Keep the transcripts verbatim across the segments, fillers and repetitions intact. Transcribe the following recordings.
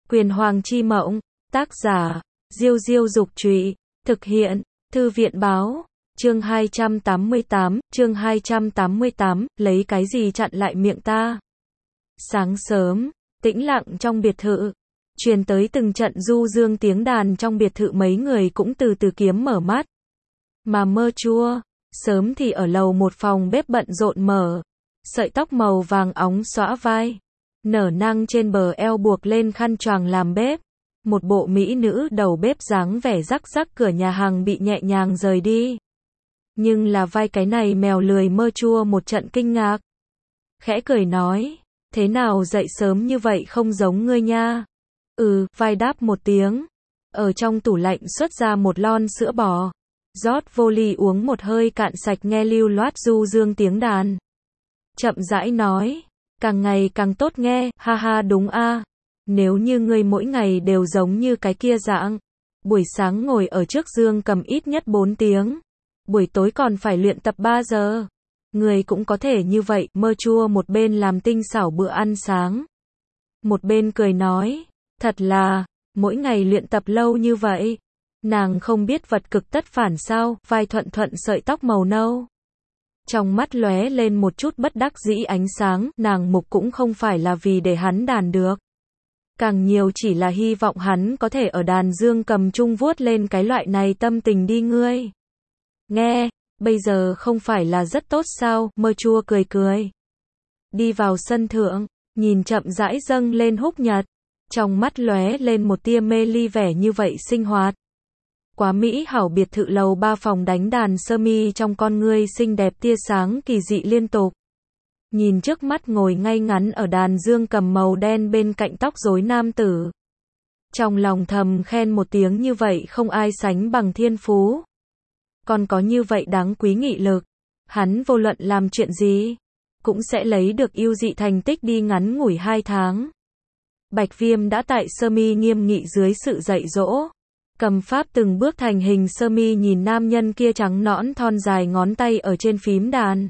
Quyền Hoàng chi mộng, tác giả, Diêu Diêu Dục Trụy, thực hiện, Thư viện Báo, chương hai trăm tám mươi tám, chương hai trăm tám mươi tám, lấy cái gì chặn lại miệng ta. Sáng sớm, tĩnh lặng trong biệt thự, truyền tới từng trận du dương tiếng đàn trong biệt thự, mấy người cũng từ từ kiếm mở mắt. Mà Mơ Chua, sớm thì ở lầu một phòng bếp bận rộn mở, sợi tóc màu vàng óng xõa vai, nở nang trên bờ eo buộc lên khăn choàng làm bếp. Một bộ mỹ nữ đầu bếp dáng vẻ rắc rắc cửa nhà hàng bị nhẹ nhàng rời đi. Nhưng là vai cái này mèo lười Mơ Chua một trận kinh ngạc. Khẽ cười nói, thế nào dậy sớm như vậy không giống ngươi nha. Ừ, vai đáp một tiếng. Ở trong tủ lạnh xuất ra một lon sữa bò. Rót vô ly uống một hơi cạn sạch, nghe lưu loát du dương tiếng đàn. Chậm rãi nói, càng ngày càng tốt nghe, ha ha đúng a. Nếu như ngươi mỗi ngày đều giống như cái kia dạng, buổi sáng ngồi ở trước giường cầm ít nhất bốn tiếng, buổi tối còn phải luyện tập ba giờ, ngươi cũng có thể như vậy. Mơ Chua một bên làm tinh xảo bữa ăn sáng, một bên cười nói, thật là, mỗi ngày luyện tập lâu như vậy, nàng không biết vật cực tất phản sao. Vai thuận thuận sợi tóc màu nâu, trong mắt lóe lên một chút bất đắc dĩ ánh sáng, nàng mục cũng không phải là vì để hắn đàn được, càng nhiều chỉ là hy vọng hắn có thể ở đàn dương cầm chung vuốt lên cái loại này tâm tình đi. Ngươi nghe, bây giờ không phải là rất tốt sao? Mơ Chua cười cười, đi vào sân thượng, nhìn chậm rãi dâng lên húc nhật, trong mắt lóe lên một tia mê ly, vẻ như vậy sinh hoạt. Quá mỹ hảo. Biệt thự lầu ba phòng đánh đàn sơ mi, trong con ngươi xinh đẹp tia sáng kỳ dị liên tục. Nhìn trước mắt ngồi ngay ngắn ở đàn dương cầm màu đen bên cạnh tóc rối nam tử, trong lòng thầm khen một tiếng, như vậy không ai sánh bằng thiên phú, còn có như vậy đáng quý nghị lực, hắn vô luận làm chuyện gì cũng sẽ lấy được ưu dị thành tích. Đi ngắn ngủi hai tháng, Bạch Viêm đã tại sơ mi nghiêm nghị dưới sự dạy dỗ, cầm pháp từng bước thành hình sơ mi, nhìn nam nhân kia trắng nõn thon dài ngón tay ở trên phím đàn,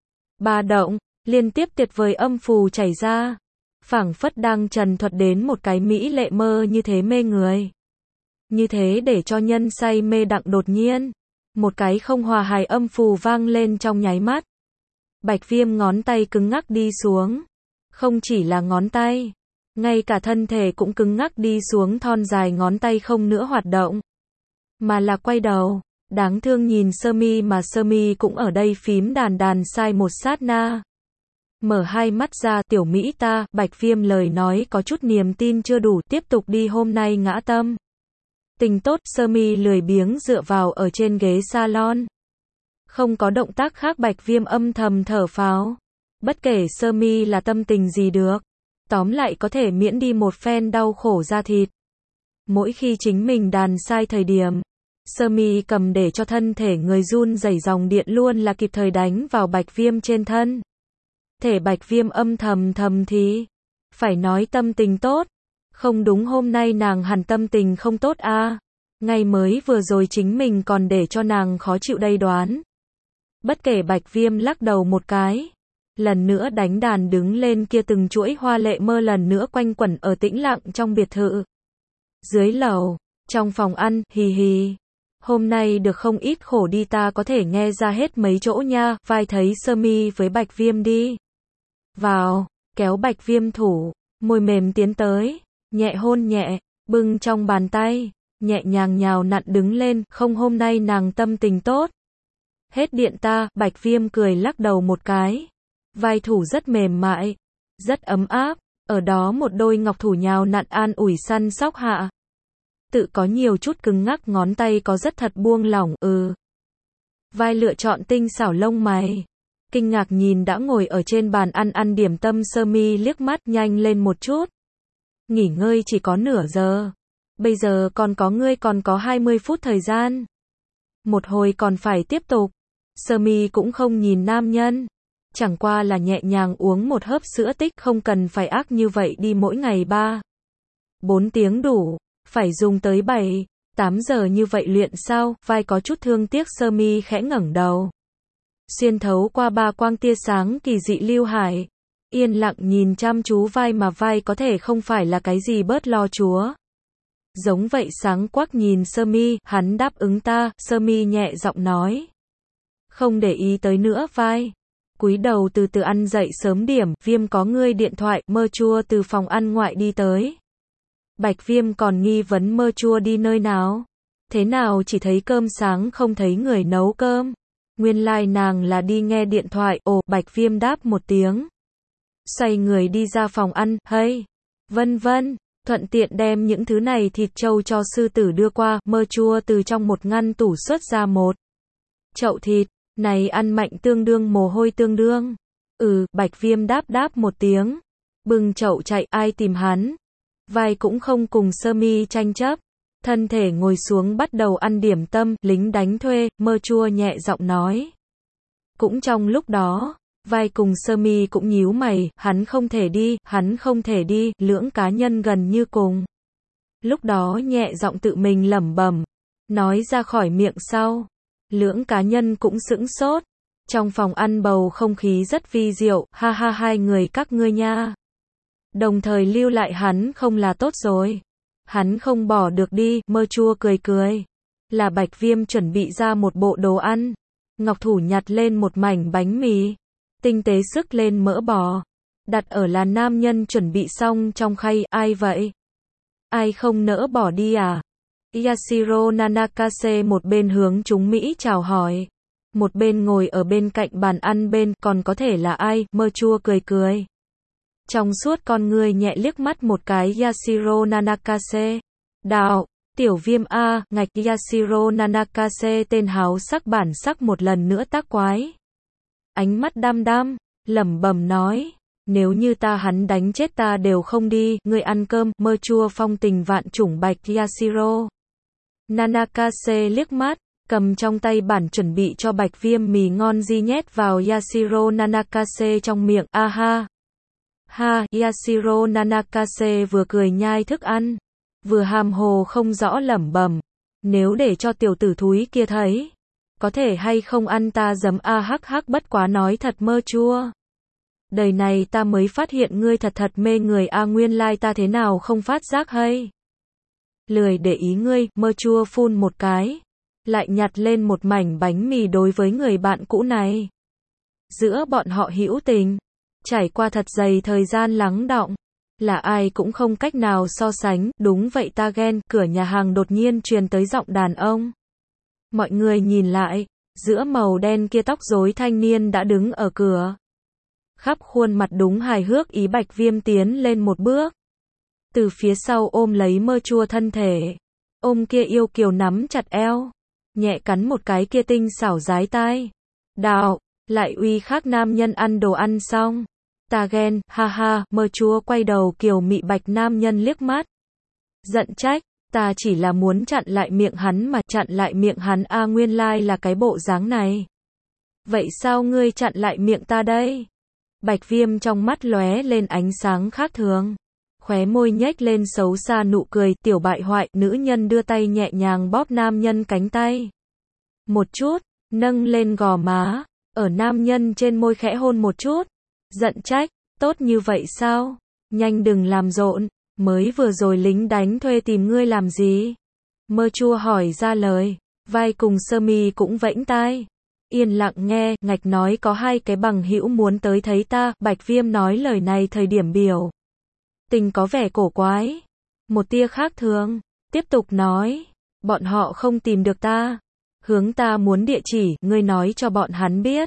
ba động liên tiếp tuyệt vời âm phù chảy ra, phảng phất đang trần thuật đến một cái mỹ lệ mơ như thế mê người, như thế để cho nhân say mê đặng. Đột nhiên, một cái không hòa hài âm phù vang lên trong nháy mắt. Bạch Viêm ngón tay cứng ngắc đi xuống, không chỉ là ngón tay, ngay cả thân thể cũng cứng ngắc đi xuống, thon dài ngón tay không nữa hoạt động, mà là quay đầu, đáng thương nhìn sơ mi, mà sơ mi cũng ở đây phím đàn đàn sai một sát na. Mở hai mắt ra, tiểu Mỹ ta. Bạch Viêm lời nói có chút niềm tin chưa đủ, tiếp tục đi, hôm nay ngã tâm tình tốt. Sơ mi lười biếng dựa vào ở trên ghế salon, không có động tác khác. Bạch Viêm âm thầm thở phào, bất kể sơ mi là tâm tình gì được, tóm lại có thể miễn đi một phen đau khổ da thịt. Mỗi khi chính mình đàn sai thời điểm, sơ mi cầm để cho thân thể người run rẩy, dòng điện luôn là kịp thời đánh vào Bạch Viêm trên thân thể. Bạch Viêm âm thầm thầm thì, phải nói tâm tình tốt, không đúng, hôm nay nàng hẳn tâm tình không tốt a. À. Ngay mới vừa rồi chính mình còn để cho nàng khó chịu đây đoán. Bất kể, Bạch Viêm lắc đầu một cái, lần nữa đánh đàn đứng lên, kia từng chuỗi hoa lệ mơ lần nữa quanh quẩn ở tĩnh lặng trong biệt thự. Dưới lầu, trong phòng ăn, hì hì, hôm nay được không ít khổ đi, ta có thể nghe ra hết mấy chỗ nha. Vai thấy sơ mi với Bạch Viêm đi vào, kéo Bạch Viêm thủ, môi mềm tiến tới, nhẹ hôn nhẹ, bưng trong bàn tay, nhẹ nhàng nhào nặn đứng lên, không, hôm nay nàng tâm tình tốt. Hết điện ta. Bạch Viêm cười lắc đầu một cái, vai thủ rất mềm mại, rất ấm áp, ở đó một đôi ngọc thủ nhào nặn an ủi săn sóc hạ. Tự có nhiều chút cứng ngắc, ngón tay có rất thật buông lỏng. Ừ. Vai lựa chọn tinh xảo lông mày, kinh ngạc nhìn đã ngồi ở trên bàn ăn ăn điểm tâm sơ mi, liếc mắt, nhanh lên một chút, nghỉ ngơi chỉ có nửa giờ, bây giờ còn có ngươi còn có hai mươi phút thời gian, một hồi còn phải tiếp tục. Sơ mi cũng không nhìn nam nhân, chẳng qua là nhẹ nhàng uống một hớp sữa tích, không cần phải ác như vậy đi, mỗi ngày ba bốn tiếng đủ, phải dùng tới bảy tám giờ như vậy luyện sao? Vai có chút thương tiếc. Sơ mi khẽ ngẩng đầu, xuyên thấu qua ba quang tia sáng kỳ dị lưu hải, Yên lặng nhìn chăm chú vai mà vai có thể không phải là cái gì bớt lo chúa. Giống vậy sáng quắc nhìn sơ mi, hắn đáp ứng ta, sơ mi nhẹ giọng nói. Không để ý tới nữa vai. Cúi đầu từ từ ăn dậy sớm điểm, Viêm có ngươi điện thoại, Mơ Chua từ phòng ăn ngoại đi tới. Bạch Viêm còn nghi vấn Mơ Chua đi nơi nào. Thế nào chỉ thấy cơm sáng không thấy người nấu cơm. Nguyên lai like nàng là đi nghe điện thoại, ồ, Bạch Viêm đáp một tiếng. Xoay người đi ra phòng ăn, hey, vân vân, thuận tiện đem những thứ này thịt trâu cho sư tử đưa qua, Mơ Chua từ trong một ngăn tủ xuất ra một chậu thịt, này ăn mạnh tương đương mồ hôi tương đương. Ừ, Bạch Viêm đáp đáp một tiếng, bưng chậu chạy, ai tìm hắn. Vai cũng không cùng sơ mi tranh chấp, thân thể ngồi xuống bắt đầu ăn điểm tâm, lính đánh thuê, Mơ Chua nhẹ giọng nói. Cũng trong lúc đó, vai cùng sơ mi cũng nhíu mày, hắn không thể đi, hắn không thể đi, lưỡng cá nhân gần như cùng. Lúc đó nhẹ giọng tự mình lẩm bẩm, nói ra khỏi miệng sau. Lưỡng cá nhân cũng sững sốt. Trong phòng ăn bầu không khí rất vi diệu, ha ha hai người các ngươi nha. Đồng thời lưu lại hắn không là tốt rồi. Hắn không bỏ được đi, Mơ Chua cười cười. Là Bạch Viêm chuẩn bị ra một bộ đồ ăn. Ngọc thủ nhặt lên một mảnh bánh mì. Tinh tế sức lên mỡ bò. Đặt ở là nam nhân chuẩn bị xong trong khay, ai vậy? Ai không nỡ bỏ đi à? Yashiro Nanakase một bên hướng chúng Mỹ chào hỏi. Một bên ngồi ở bên cạnh bàn ăn bên, còn có thể là ai? Mơ Chua cười cười. Trong suốt con ngươi nhẹ liếc mắt một cái Yashiro Nanakase. Đạo, tiểu Viêm A, ngạch Yashiro Nanakase tên háo sắc bản sắc một lần nữa tác quái. Ánh mắt đăm đăm, lẩm bẩm nói. Nếu như ta hắn đánh chết ta đều không đi, ngươi ăn cơm, Mơ Chua phong tình vạn trùng bạch Yashiro. Nanakase liếc mắt, cầm trong tay bản chuẩn bị cho Bạch Viêm mì ngon di nhét vào Yashiro Nanakase trong miệng, a ha. Ha, Yashiro Nanakase vừa cười nhai thức ăn, vừa hàm hồ không rõ lẩm bẩm. Nếu để cho tiểu tử thúi kia thấy, có thể hay không ăn ta giấm a hắc hắc bất quá nói thật Mơ Chua. Đời này ta mới phát hiện ngươi thật thật mê người a nguyên lai ta thế nào không phát giác hay. Lười để ý ngươi, Mơ Chua phun một cái. Lại nhặt lên một mảnh bánh mì đối với người bạn cũ này. Giữa bọn họ hữu tình, trải qua thật dày thời gian lắng đọng, là ai cũng không cách nào so sánh, đúng vậy ta ghen, cửa nhà hàng đột nhiên truyền tới giọng đàn ông. Mọi người nhìn lại, giữa màu đen kia tóc rối thanh niên đã đứng ở cửa. Khắp khuôn mặt đúng hài hước ý Bạch Viêm tiến lên một bước. Từ phía sau ôm lấy Mơ Chua thân thể. Ôm kia yêu kiều nắm chặt eo. Nhẹ cắn một cái kia tinh xảo dái tai. Đạo, lại uy khác nam nhân ăn đồ ăn xong. Ta ghen, ha ha, Mơ Chua quay đầu kiều mị bạch nam nhân liếc mắt. Giận trách, ta chỉ là muốn chặn lại miệng hắn mà chặn lại miệng hắn a nguyên lai là cái bộ dáng này. Vậy sao ngươi chặn lại miệng ta đây? Bạch Viêm trong mắt lóe lên ánh sáng khác thường. Khóe môi nhếch lên xấu xa nụ cười, tiểu bại hoại, nữ nhân đưa tay nhẹ nhàng bóp nam nhân cánh tay. Một chút, nâng lên gò má, ở nam nhân trên môi khẽ hôn một chút. Giận trách, tốt như vậy sao? Nhanh đừng làm rộn, mới vừa rồi lính đánh thuê tìm ngươi làm gì? Mơ Chua hỏi ra lời, vai cùng sơ mi cũng vẫy tai. Yên lặng nghe, ngạch nói có hai cái bằng hữu muốn tới thấy ta, Bạch Viêm nói lời này thời điểm biểu. Tình có vẻ cổ quái, một tia khác thường, tiếp tục nói, bọn họ không tìm được ta, hướng ta muốn địa chỉ, ngươi nói cho bọn hắn biết.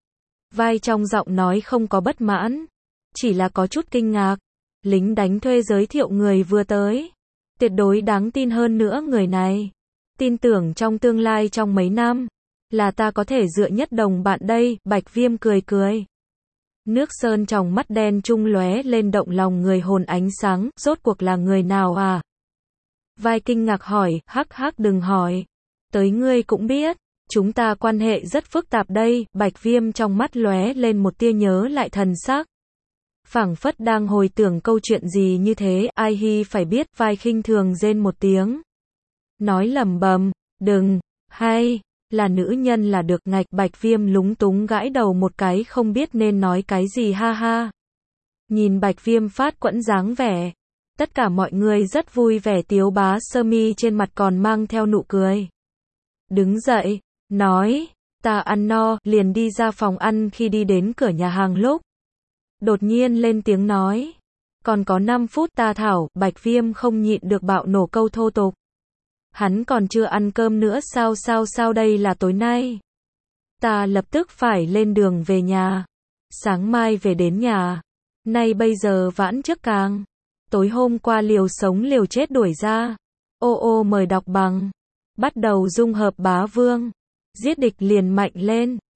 Vai trong giọng nói không có bất mãn, chỉ là có chút kinh ngạc, lính đánh thuê giới thiệu người vừa tới, tuyệt đối đáng tin hơn nữa người này, tin tưởng trong tương lai trong mấy năm, là ta có thể dựa nhất đồng bạn đây, Bạch Viêm cười cười. Nước sơn trong mắt đen trung lóe lên động lòng người hồn ánh sáng, rốt cuộc là người nào à? Vai kinh ngạc hỏi, hắc hắc đừng hỏi. Tới ngươi cũng biết, chúng ta quan hệ rất phức tạp đây, Bạch Viêm trong mắt lóe lên một tia nhớ lại thần sắc. Phảng phất đang hồi tưởng câu chuyện gì như thế, ai hi phải biết, vai khinh thường rên một tiếng. Nói lẩm bẩm, đừng, hay, là nữ nhân là được ngạch Bạch Viêm lúng túng gãi đầu một cái không biết nên nói cái gì ha ha. Nhìn Bạch Viêm phát quẫn dáng vẻ, tất cả mọi người rất vui vẻ, Tiếu Bá Sơ Mi trên mặt còn mang theo nụ cười. Đứng dậy, nói, ta ăn no, liền đi ra phòng ăn. Khi đi đến cửa nhà hàng lúc đột nhiên lên tiếng nói, còn có năm phút ta thảo. Bạch Viêm không nhịn được bạo nổ câu thô tục. Hắn còn chưa ăn cơm nữa sao sao sao đây là tối nay. Ta lập tức phải lên đường về nhà. Sáng mai về đến nhà. Nay bây giờ vãn trước càng. Tối hôm qua liều sống liều chết đuổi ra. Ô ô mời đọc bằng. Bắt đầu dung hợp bá vương. Giết địch liền mạnh lên.